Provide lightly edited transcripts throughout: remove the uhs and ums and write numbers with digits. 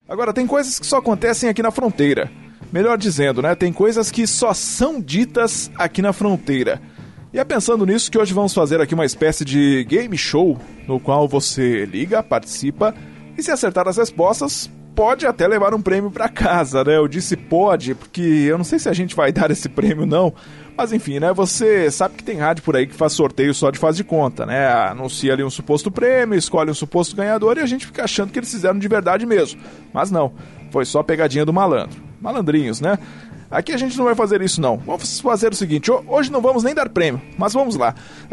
Agora, tem coisas que só acontecem aqui na fronteira. Melhor dizendo, né? Tem coisas que só são ditas aqui na fronteira. E é pensando nisso que hoje vamos fazer aqui uma espécie de game show, no qual você liga, participa, e se acertar as respostas, pode até levar um prêmio para casa, né? Eu disse pode, porque eu não sei se a gente vai dar esse prêmio não, mas enfim, né? Você sabe que tem rádio por aí que faz sorteio só de faz de conta, né? Anuncia ali um suposto prêmio, escolhe um suposto ganhador e a gente fica achando que eles fizeram de verdade mesmo. Mas não, foi só pegadinha do malandro. Malandrinhos, né? Aqui a gente não vai fazer isso não. Vamos fazer o seguinte, hoje não vamos nem dar prêmio, mas vamos lá.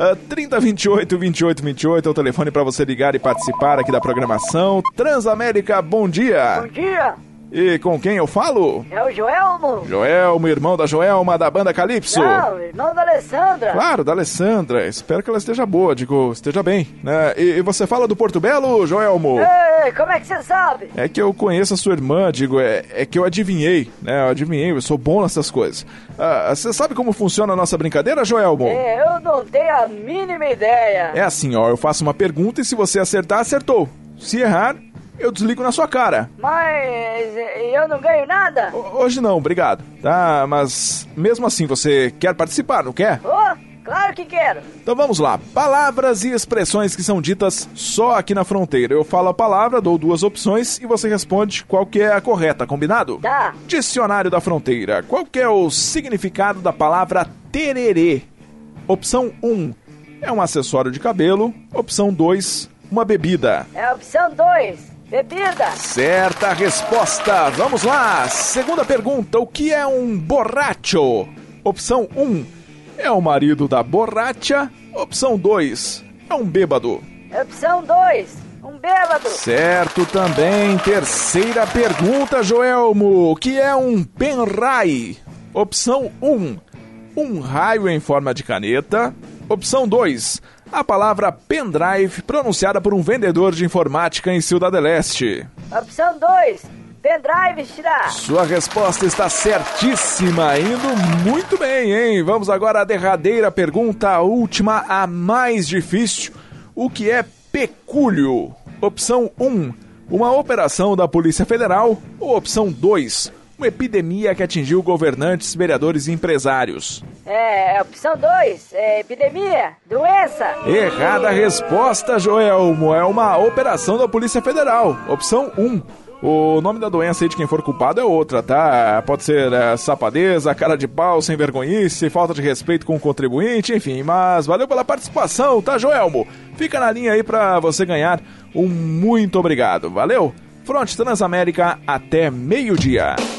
3028-2828 é o telefone para você ligar e participar aqui da programação. Transamérica, bom dia. Bom dia. E com quem eu falo? É o Joelmo. Joelmo, irmão da Joelma, da banda Calypso. Não, irmão da Alessandra. Claro, da Alessandra. Espero que ela esteja boa, esteja bem, né? E você fala do Porto Belo, Joelmo? Ei, como é que você sabe? É que eu conheço a sua irmã, é que eu adivinhei, né? Eu sou bom nessas coisas. Você sabe como funciona a nossa brincadeira, Joelmo? Eu não tenho a mínima ideia. É assim, ó, eu faço uma pergunta e se você acertar, acertou. Se errar, eu desligo na sua cara. Mas eu não ganho nada? Hoje não, obrigado. Tá, mas mesmo assim você quer participar, não quer? Claro que quero. Então vamos lá. Palavras e expressões que são ditas só aqui na fronteira. Eu falo a palavra, dou duas opções e você responde qual que é a correta, combinado? Tá. Dicionário da fronteira. Qual que é o significado da palavra tererê? Opção 1, é um acessório de cabelo. Opção 2, uma bebida. É a opção 2. Bebida. Certa resposta. Vamos lá. Segunda pergunta. O que é um borracho? Opção 1. É o marido da borracha. Opção 2. É um bêbado. Opção 2. Um bêbado. Certo também. Terceira pergunta, Joelmo. O que é um penrai? Opção 1. Um raio em forma de caneta. Opção 2. A palavra pendrive pronunciada por um vendedor de informática em Cidade Leste. Opção 2. Pendrive, tirar. Sua resposta está certíssima, indo muito bem, hein? Vamos agora à derradeira pergunta, a última, a mais difícil. O que é pecúlio? Opção 1, uma operação da Polícia Federal. Ou opção 2, uma epidemia que atingiu governantes, vereadores e empresários. Opção 2, epidemia, doença. Errada resposta, Joelmo. É uma operação da Polícia Federal. Opção 1. O nome da doença aí de quem for culpado é outra, tá? Pode ser safadeza, cara de pau, sem vergonhice, falta de respeito com o contribuinte, enfim. Mas valeu pela participação, tá, Joelmo? Fica na linha aí pra você ganhar um muito obrigado. Valeu? Fronte Transamérica até meio-dia.